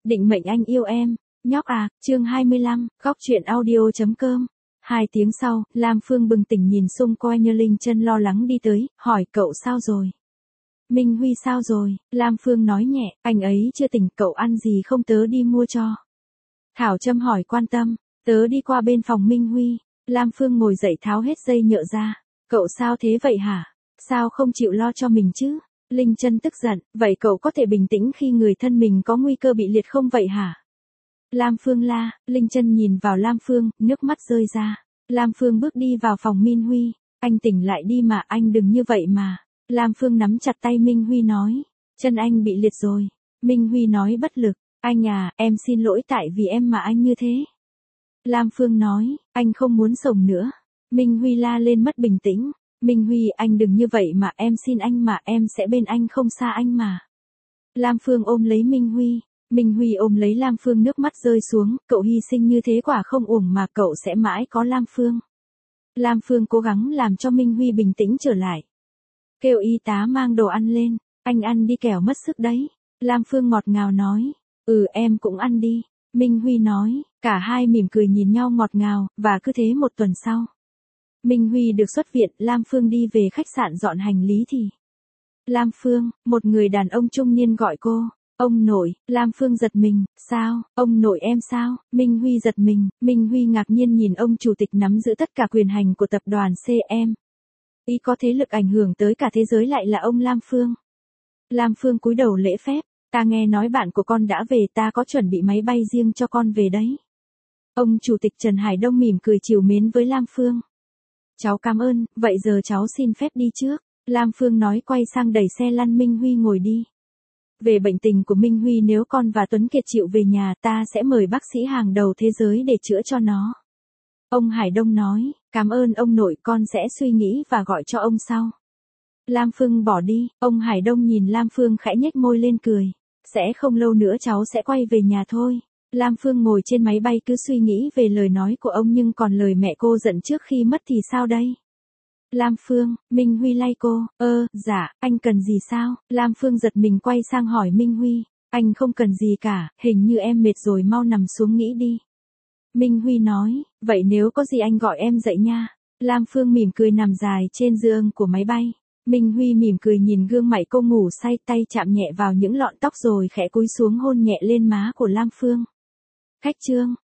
định mệnh anh yêu em. Nhóc à, chương 25, góc truyện audio.com. 2 tiếng sau, Lam Phương bừng tỉnh nhìn xung quanh như Linh Chân lo lắng đi tới, hỏi cậu sao rồi? Minh Huy sao rồi? Lam Phương nói nhẹ, anh ấy chưa tỉnh, cậu ăn gì không tớ đi mua cho. Thảo Trâm hỏi quan tâm, tớ đi qua bên phòng Minh Huy. Lam Phương ngồi dậy tháo hết dây nhựa ra. Cậu sao thế vậy hả? Sao không chịu lo cho mình chứ? Linh Chân tức giận, vậy cậu có thể bình tĩnh khi người thân mình có nguy cơ bị liệt không vậy hả? Lam Phương la, Linh Chân nhìn vào Lam Phương, nước mắt rơi ra. Lam Phương bước đi vào phòng Minh Huy, anh tỉnh lại đi mà, anh đừng như vậy mà. Lam Phương nắm chặt tay Minh Huy nói, chân anh bị liệt rồi. Minh Huy nói bất lực, anh à, em xin lỗi tại vì em mà anh như thế. Lam Phương nói, anh không muốn sống nữa. Minh Huy la lên mất bình tĩnh, Minh Huy anh đừng như vậy mà, em xin anh mà, em sẽ bên anh không xa anh mà. Lam Phương ôm lấy Minh Huy. Minh Huy ôm lấy Lam Phương, nước mắt rơi xuống, cậu hy sinh như thế quả không uổng mà, cậu sẽ mãi có Lam Phương. Lam Phương cố gắng làm cho Minh Huy bình tĩnh trở lại. Kêu y tá mang đồ ăn lên, anh ăn đi kẻo mất sức đấy. Lam Phương ngọt ngào nói, em cũng ăn đi. Minh Huy nói, cả hai mỉm cười nhìn nhau ngọt ngào, và cứ thế một tuần sau. Minh Huy được xuất viện, Lam Phương đi về khách sạn dọn hành lý thì. Lam Phương, một người đàn ông trung niên gọi cô. Ông nội. Lam Phương giật mình, sao, ông nội em sao? Minh Huy giật mình, Minh Huy ngạc nhiên nhìn ông chủ tịch nắm giữ tất cả quyền hành của tập đoàn CM. Y có thế lực ảnh hưởng tới cả thế giới lại là ông Lam Phương. Lam Phương cúi đầu lễ phép, ta nghe nói bạn của con đã về, ta có chuẩn bị máy bay riêng cho con về đấy. Ông chủ tịch Trần Hải Đông mỉm cười trìu mến với Lam Phương. Cháu cảm ơn, vậy giờ cháu xin phép đi trước. Lam Phương nói quay sang đẩy xe lăn Minh Huy ngồi đi. Về bệnh tình của Minh Huy, nếu con và Tuấn Kiệt chịu về nhà, ta sẽ mời bác sĩ hàng đầu thế giới để chữa cho nó. Ông Hải Đông nói, cảm ơn ông nội, con sẽ suy nghĩ và gọi cho ông sau. Lam Phương bỏ đi, ông Hải Đông nhìn Lam Phương khẽ nhếch môi lên cười. Sẽ không lâu nữa cháu sẽ quay về nhà thôi. Lam Phương ngồi trên máy bay cứ suy nghĩ về lời nói của ông, nhưng còn lời mẹ cô giận trước khi mất thì sao đây? Lam Phương, Minh Huy lay cô, dạ, anh cần gì sao? Lam Phương giật mình quay sang hỏi Minh Huy, anh không cần gì cả, hình như em mệt rồi, mau nằm xuống nghỉ đi. Minh Huy nói, vậy nếu có gì anh gọi em dậy nha. Lam Phương mỉm cười nằm dài trên giường của máy bay. Minh Huy mỉm cười nhìn gương mặt cô ngủ say, tay chạm nhẹ vào những lọn tóc rồi khẽ cúi xuống hôn nhẹ lên má của Lam Phương. Khách trương.